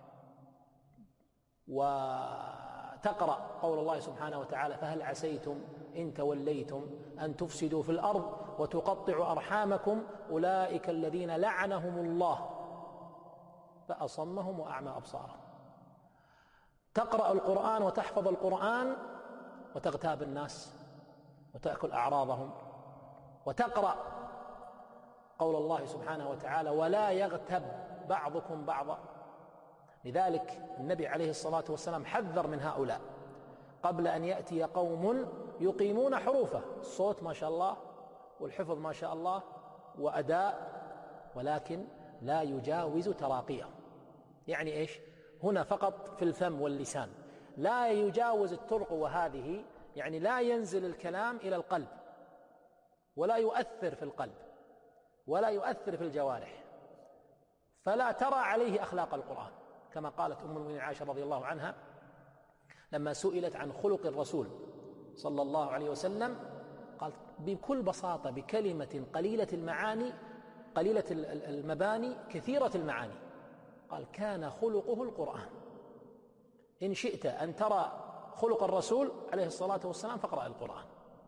وتقرأ قول الله سبحانه وتعالى فهل عسيتم إن توليتم أن تفسدوا في الأرض وتقطعوا أرحامكم أولئك الذين لعنهم الله فأصمهم وأعمى أبصارهم. تقرأ القرآن وتحفظ القرآن وتغتاب الناس وتأكل أعراضهم، وتقرأ قول الله سبحانه وتعالى ولا يغتب بعضكم بعضا. لذلك النبي عليه الصلاة والسلام حذر من هؤلاء قبل أن يأتي قوم يقيمون حروفه، الصوت ما شاء الله والحفظ ما شاء الله وأداء، ولكن لا يجاوز تراقيهم. يعني إيش؟ هنا فقط في الفم واللسان، لا يجاوز الترق، وهذه يعني لا ينزل الكلام إلى القلب ولا يؤثر في القلب ولا يؤثر في الجوارح، فلا ترى عليه أخلاق القرآن. كما قالت أم المؤمنين عائشة رضي الله عنها لما سئلت عن خلق الرسول صلى الله عليه وسلم قالت بكل بساطة بكلمة قليلة المعاني قليلة المباني كثيرة المعاني، قال كان خلقه القرآن. إن شئت أن ترى خلق الرسول عليه الصلاة والسلام فاقرأ القرآن.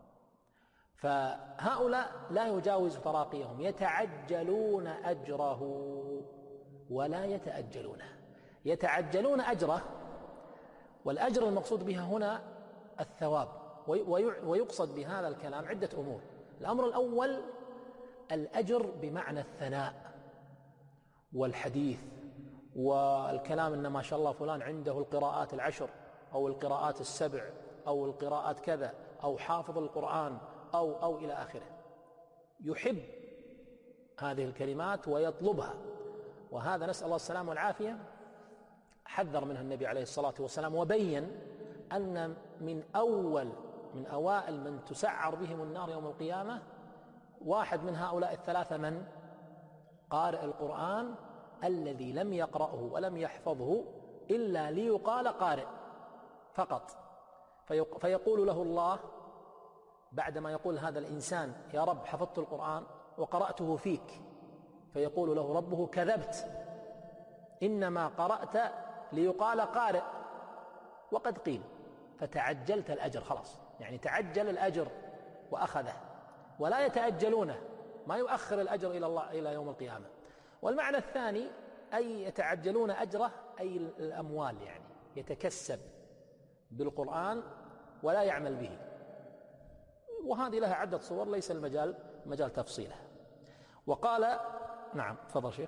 فهؤلاء لا يجاوز تراقيهم، يتعجلون أجره ولا يتأجلونه. يتعجلون أجره، والأجر المقصود بها هنا الثواب، ويقصد بهذا الكلام عدة أمور. الأمر الأول الأجر بمعنى الثناء والحديث والكلام إن ما شاء الله فلان عنده القراءات العشر أو القراءات السبع أو القراءات كذا أو حافظ القرآن أو أو إلى آخره. يحب هذه الكلمات ويطلبها، وهذا نسأل الله السلامة والعافية حذر منها النبي عليه الصلاة والسلام، وبين أن من أول من أوائل من تسعر بهم النار يوم القيامة واحد من هؤلاء الثلاثة، من؟ قارئ القرآن الذي لم يقرأه ولم يحفظه إلا ليقال قارئ فقط، فيقول له الله بعدما يقول هذا الإنسان يا رب حفظت القرآن وقرأته فيك، فيقول له ربه كذبت، إنما قرأت ليقال قارئ وقد قيل، فتعجلت الأجر، خلاص يعني تعجل الأجر وأخذه، ولا يتأجلونه، ما يؤخر الأجر إلى الله إلى يوم القيامة. والمعنى الثاني أي يتعجلون أجره أي الأموال، يعني يتكسب بالقرآن ولا يعمل به، وهذه لها عدة صور ليس المجال مجال تفصيلها. وقال نعم تفضل شيخ.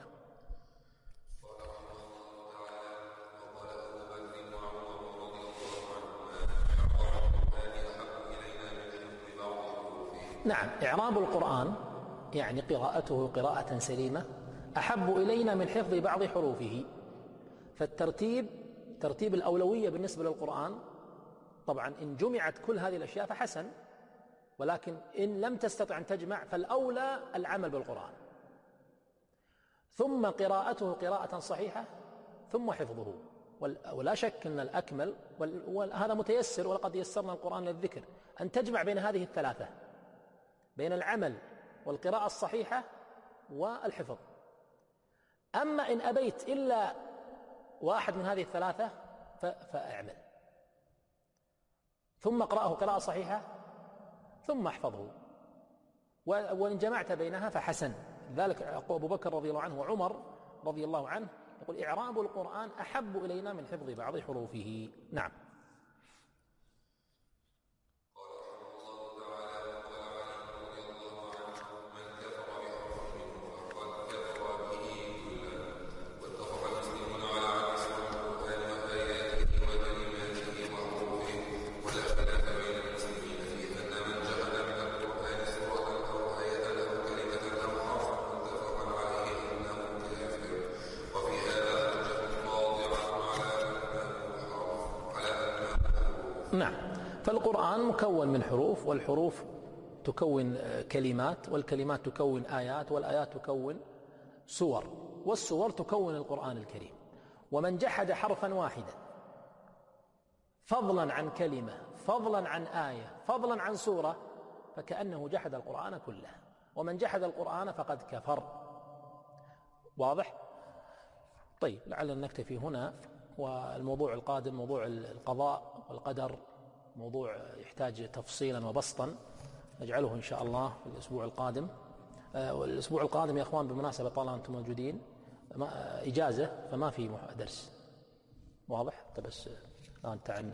نعم، إعراب القرآن يعني قراءته قراءة سليمة أحب إلينا من حفظ بعض حروفه. فالترتيب ترتيب الأولوية بالنسبة للقرآن، طبعا إن جمعت كل هذه الأشياء فحسن، ولكن إن لم تستطع أن تجمع فالأولى العمل بالقرآن، ثم قراءته قراءة صحيحة، ثم حفظه. ولا شك أن الأكمل، وهذا متيسر ولقد يسرنا القرآن للذكر، أن تجمع بين هذه الثلاثة، بين العمل والقراءة الصحيحة والحفظ. أما إن أبيت إلا واحد من هذه الثلاثة فأعمل، ثم اقرأه قراءة صحيحة ثم احفظه، وإن جمعت بينها فحسن. ذلك أبو بكر رضي الله عنه وعمر رضي الله عنه يقول إعراب القرآن أحب إلينا من حفظ بعض حروفه. نعم. نعم، فالقرآن مكون من حروف، والحروف تكون كلمات، والكلمات تكون آيات، والآيات تكون سور، والسور تكون القرآن الكريم. ومن جحد حرفا واحدا فضلا عن كلمة، فضلا عن آية، فضلا عن سورة، فكأنه جحد القرآن كله، ومن جحد القرآن فقد كفر. واضح؟ طيب، لعلنا نكتفي هنا، والموضوع القادم موضوع القضاء والقدر، موضوع يحتاج تفصيلا وبسطا، نجعله إن شاء الله في الأسبوع القادم. والأسبوع القادم يا أخوان بالمناسبة طالما أنتم موجودين إجازة، فما في درس. واضح؟ بس الآن تعنا.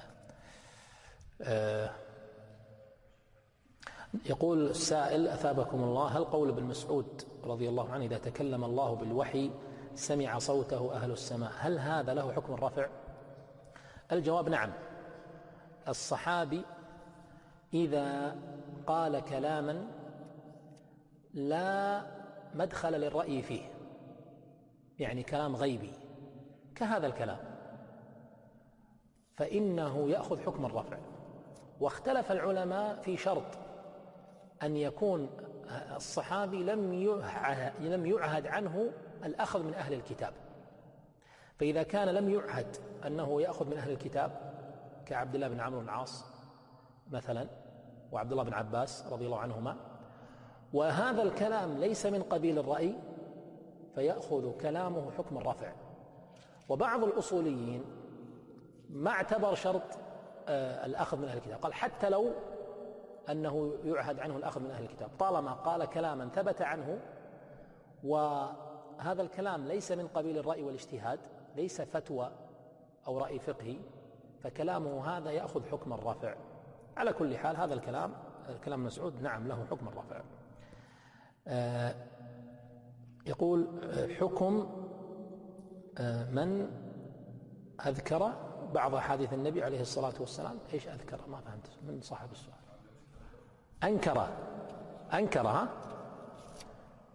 يقول السائل أثابكم الله: هل قول ابن مسعود رضي الله عنه إذا تكلم الله بالوحي سمع صوته أهل السماء، هل هذا له حكم الرفع؟ الجواب نعم. الصحابي إذا قال كلاما لا مدخل للرأي فيه، يعني كلام غيبي كهذا الكلام، فإنه يأخذ حكم الرفع. واختلف العلماء في شرط أن يكون الصحابي لم يعهد, لم يعهد عنه الأخذ من أهل الكتاب. فإذا كان لم يعهد أنه يأخذ من أهل الكتاب كعبد الله بن عمرو بن العاص مثلا، وعبد الله بن عباس رضي الله عنهما، وهذا الكلام ليس من قبيل الرأي، فيأخذ كلامه حكم الرفع. وبعض الأصوليين ما اعتبر شرط آه الأخذ من أهل الكتاب، قال حتى لو أنه يعهد عنه الأخذ من أهل الكتاب، طالما قال كلاما ثبت عنه وهذا الكلام ليس من قبيل الرأي والاجتهاد، ليس فتوى أو رأي فقهي، فكلامه هذا يأخذ حكم الرفع. على كل حال هذا الكلام كلام مسعود نعم له حكم الرفع. آه يقول حكم آه من أذكر بعض أحاديث النبي عليه الصلاة والسلام. إيش أذكر؟ ما فهمت من صاحب السؤال. أنكر أنكرها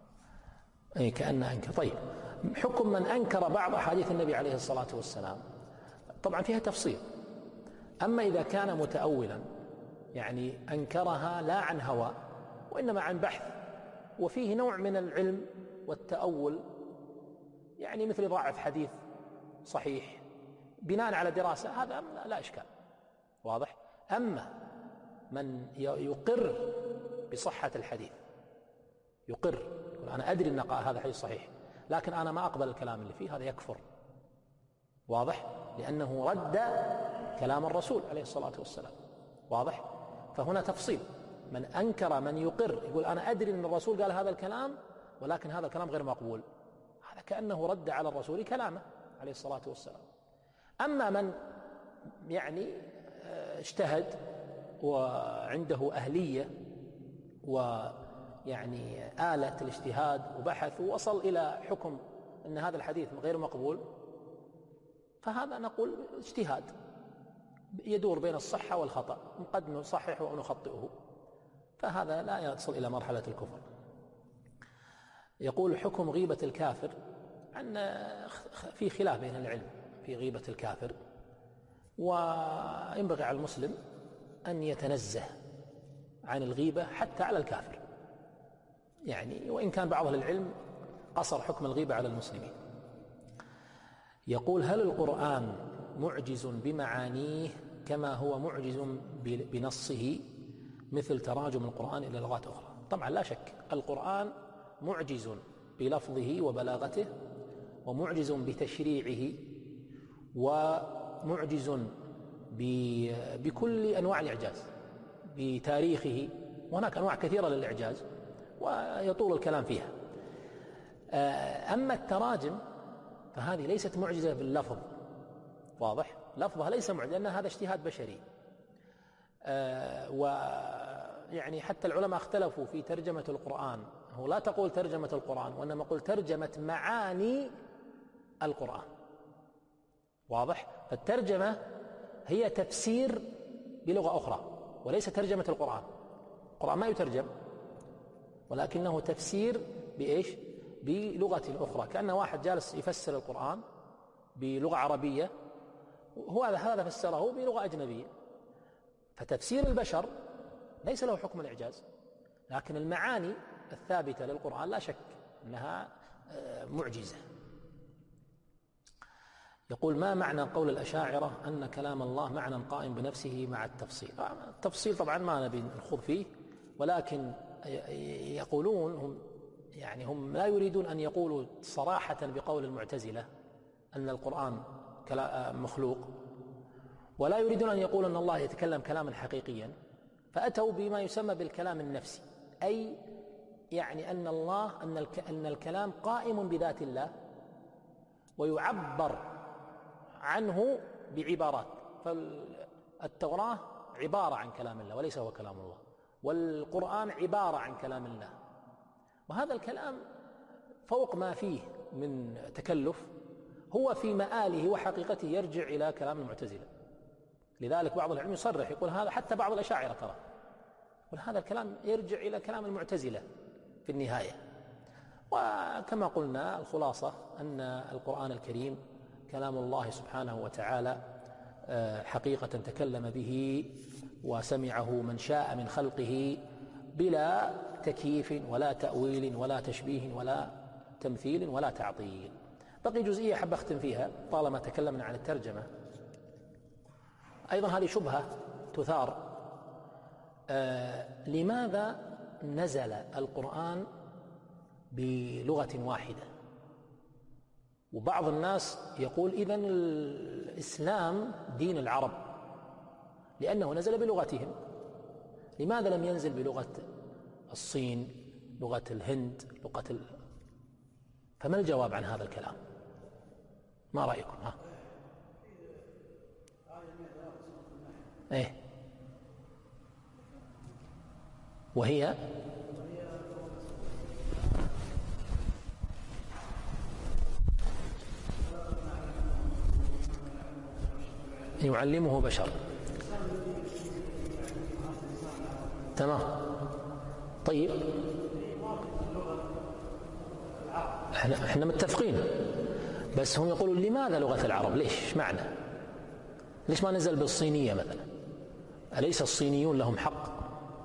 أي كأن أنكر. طيب، حكم من أنكر بعض أحاديث النبي عليه الصلاة والسلام، طبعا فيها تفصيل. أما إذا كان متأولا يعني أنكرها لا عن هوى وإنما عن بحث وفيه نوع من العلم والتأول، يعني مثل يضاعف حديث صحيح بناء على دراسة، هذا لا إشكال، واضح. أما من يقر بصحة الحديث، يقر يقول أنا أدري أن هذا حديث صحيح لكن أنا ما أقبل الكلام اللي فيه، هذا يكفر، واضح، لأنه رد كلام الرسول عليه الصلاة والسلام، واضح. فهنا تفصيل، من أنكر من يقر يقول أنا أدري أن الرسول قال هذا الكلام ولكن هذا الكلام غير مقبول، هذا كأنه رد على الرسول كلامه عليه الصلاة والسلام. أما من يعني اجتهد وعنده أهلية ويعني آلة الاجتهاد وبحث ووصل إلى حكم أن هذا الحديث غير مقبول، فهذا نقول اجتهاد يدور بين الصحة والخطأ، قد نصححه ونخطئه، فهذا لا يصل إلى مرحلة الكفر. يقول حكم غيبة الكافر، عن في خلاف بين العلم في غيبة الكافر، وينبغي على المسلم أن يتنزه عن الغيبة حتى على الكافر، يعني وإن كان بعض العلم قصر حكم الغيبة على المسلمين. يقول هل القرآن معجز بمعانيه كما هو معجز بنصه مثل تراجم القرآن إلى لغات أخرى؟ طبعا لا شك القرآن معجز بلفظه وبلاغته، ومعجز بتشريعه، ومعجز بكل أنواع الإعجاز، بتاريخه، وهناك أنواع كثيرة للإعجاز ويطول الكلام فيها. أما التراجم فهذه ليست معجزة باللفظ، واضح، لفظها ليس معجزة لأن هذا اجتهاد بشري. ويعني حتى العلماء اختلفوا في ترجمة القرآن، هو لا تقول ترجمة القرآن وإنما قل ترجمة معاني القرآن، واضح. فالترجمة هي تفسير بلغة أخرى وليس ترجمة القرآن. القرآن ما يترجم ولكنه تفسير بإيش؟ بلغة أخرى، كأن واحد جالس يفسر القرآن بلغة عربية هو هذا فسره بلغة أجنبية. فتفسير البشر ليس له حكم الإعجاز، لكن المعاني الثابتة للقرآن لا شك أنها معجزة. يقول ما معنى قول الأشاعرة أن كلام الله معنى قائم بنفسه مع التفصيل؟ التفصيل طبعا ما نبي نخوض فيه، ولكن يقولون هم يعني هم لا يريدون أن يقولوا صراحة بقول المعتزلة أن القرآن مخلوق، ولا يريدون أن يقولوا أن الله يتكلم كلاما حقيقيا، فأتوا بما يسمى بالكلام النفسي، أي يعني أن الله أن أن الكلام قائم بذات الله ويعبر عنه بعبارات. فالتوراة عبارة عن كلام الله وليس هو كلام الله، والقرآن عبارة عن كلام الله، وهذا الكلام فوق ما فيه من تكلف هو في مآله وحقيقته يرجع إلى كلام المعتزلة. لذلك بعض العلم يصرح يقول هذا، حتى بعض الأشاعرة ترى يقول هذا الكلام يرجع إلى كلام المعتزلة في النهاية. وكما قلنا الخلاصة أن القرآن الكريم كلام الله سبحانه وتعالى حقيقة تكلم به وسمعه من شاء من خلقه بلا تكييف ولا تأويل ولا تشبيه ولا تمثيل ولا تعطيل. بقي جزئية حب أختم فيها طالما تكلمنا عن الترجمة، أيضا هذه شبهة تثار، آه لماذا نزل القرآن بلغة واحدة؟ وبعض الناس يقول إذن الإسلام دين العرب لأنه نزل بلغتهم، لماذا لم ينزل بلغة الصين، لغة الهند، لغة ال... فما الجواب عن هذا الكلام؟ ما رأيكم؟ ها؟ ايه وهي يعلمه بشر. تمام. طيب احنا احنا متفقين، بس هم يقولون لماذا لغة العرب؟ ليش؟ معنى ليش ما نزل بالصينية مثلا؟ أليس الصينيون لهم حق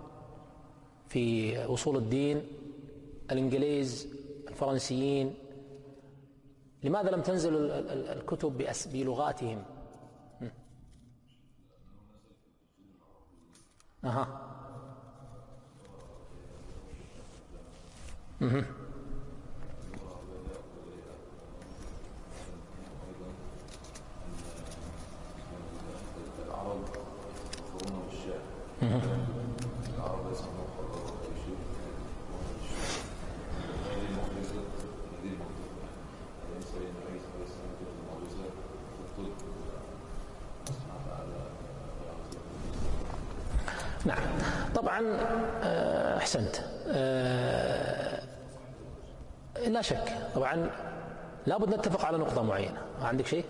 في أصول الدين؟ الإنجليز، الفرنسيين، لماذا لم تنزل الكتب بلغاتهم؟ أها مه. العرب يتفقهون بالشعر. العرب يسمعون خبر ويشوف هذه المعجزة هذه المعجزة أليس بين عيسى عليه السلام المعجزة والطب نعم طبعا أحسنت. لا شك طبعا لابد نتفق على نقطة معينة. عندك شيء؟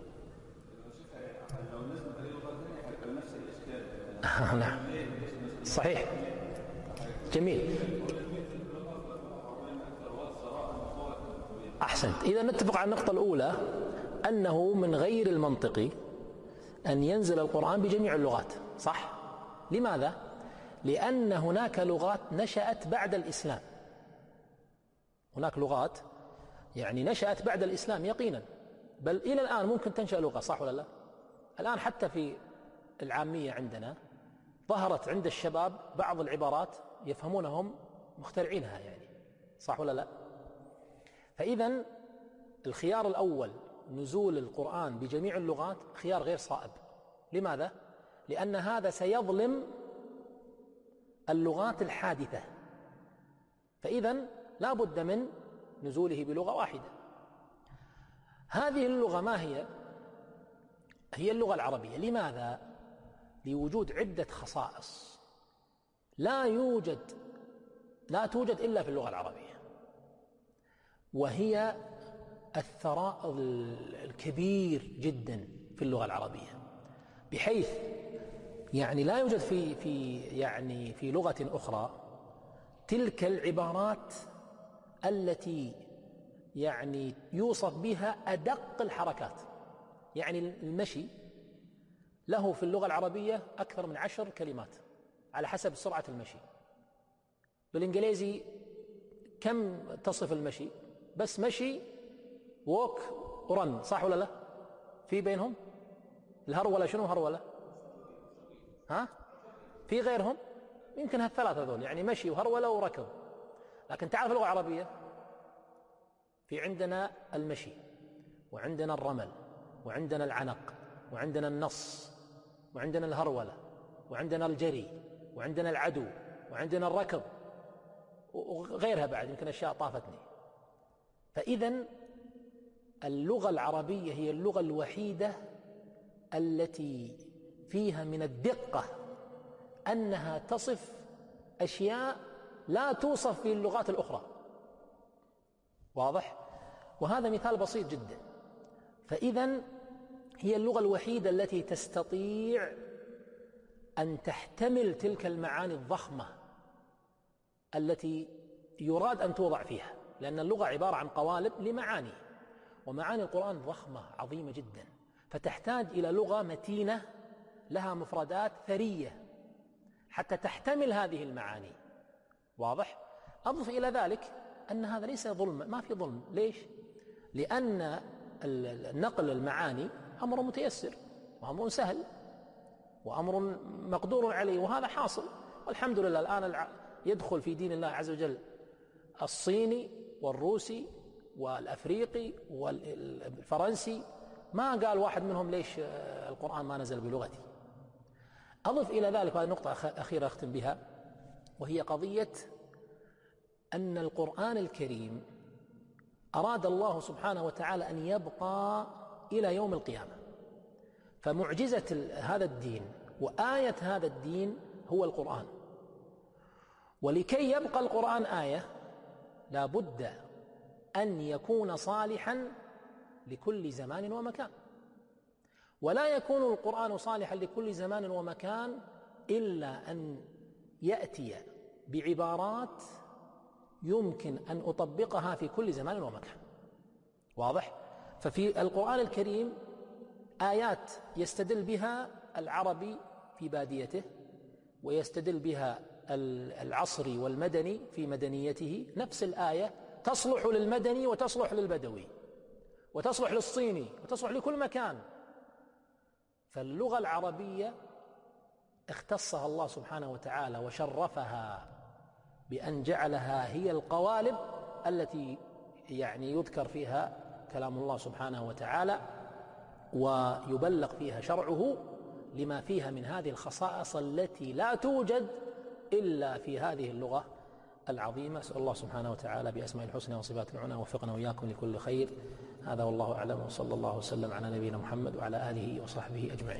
نعم صحيح جميل أحسنت. إذا نتفق على النقطة الأولى أنه من غير المنطقي أن ينزل القرآن بجميع اللغات، صح؟ لماذا؟ لأن هناك لغات نشأت بعد الإسلام، هناك لغات يعني نشأت بعد الإسلام يقينا، بل إلى الآن ممكن تنشأ لغة، صح ولا لا؟ الآن حتى في العامية عندنا ظهرت عند الشباب بعض العبارات يفهمونهم مخترعينها يعني، صح ولا لا؟ فإذن الخيار الأول نزول القرآن بجميع اللغات خيار غير صائب. لماذا؟ لأن هذا سيظلم اللغات الحادثة، فإذن لا بد من نزوله بلغة واحدة. هذه اللغة ما هي؟ هي اللغة العربية. لماذا؟ لوجود عدة خصائص لا يوجد لا توجد إلا في اللغة العربية، وهي الثراء الكبير جدا في اللغة العربية، بحيث يعني لا يوجد في في يعني في لغة أخرى تلك العبارات التي يعني يوصف بها أدق الحركات. يعني المشي له في اللغة العربية أكثر من عشر كلمات على حسب سرعة المشي. بالإنجليزي كم تصف المشي؟ بس مشي، ووك، ورن، صح ولا لا؟ في بينهم الهرولة. شنو هرولة؟ ها؟ في غيرهم؟ يمكن هالثلاثة ذول، يعني مشي وهرولة وركض. لكن تعال في اللغة العربية في عندنا المشي، وعندنا الرمل، وعندنا العنق، وعندنا النص، وعندنا الهرولة، وعندنا الجري، وعندنا العدو، وعندنا الركض، وغيرها بعد يمكن أشياء طافتني. فإذن اللغة العربية هي اللغة الوحيدة التي فيها من الدقة أنها تصف أشياء لا توصف في اللغات الأخرى. واضح؟ وهذا مثال بسيط جدا. فإذن هي اللغة الوحيدة التي تستطيع أن تحتمل تلك المعاني الضخمة التي يراد أن توضع فيها، لأن اللغة عبارة عن قوالب لمعاني، ومعاني القرآن ضخمة عظيمة جدا، فتحتاج إلى لغة متينة لها مفردات ثرية حتى تحتمل هذه المعاني. واضح؟ أضف إلى ذلك أن هذا ليس ظلم، ما في ظلم. ليش؟ لأن نقل المعاني أمر متيسر وأمر سهل وأمر مقدور عليه، وهذا حاصل والحمد لله. الآن يدخل في دين الله عز وجل الصيني والروسي والأفريقي والفرنسي، ما قال واحد منهم ليش القرآن ما نزل بلغتي. أضف إلى ذلك هذه نقطة أخيرة أختم بها، وهي قضية أن القرآن الكريم أراد الله سبحانه وتعالى أن يبقى إلى يوم القيامة، فمعجزة هذا الدين وآية هذا الدين هو القرآن. ولكي يبقى القرآن آية لا بد أن يكون صالحا لكل زمان ومكان، ولا يكون القرآن صالحا لكل زمان ومكان إلا أن يأتي بعبارات يمكن أن أطبقها في كل زمان ومكان. واضح؟ ففي القرآن الكريم آيات يستدل بها العربي في باديته، ويستدل بها العصري والمدني في مدنيته. نفس الآية تصلح للمدني وتصلح للبدوي وتصلح للصيني وتصلح لكل مكان. فاللغة العربية اختصها الله سبحانه وتعالى وشرفها بأن جعلها هي القوالب التي يعني يذكر فيها كلام الله سبحانه وتعالى ويبلغ فيها شرعه، لما فيها من هذه الخصائص التي لا توجد إلا في هذه اللغة العظيمة. أسأل الله سبحانه وتعالى بأسماء الحسنى وصفات العلى وفقنا وإياكم لكل خير. هذا والله أعلم، وصلى الله وسلم على نبينا محمد وعلى آله وصحبه أجمعين.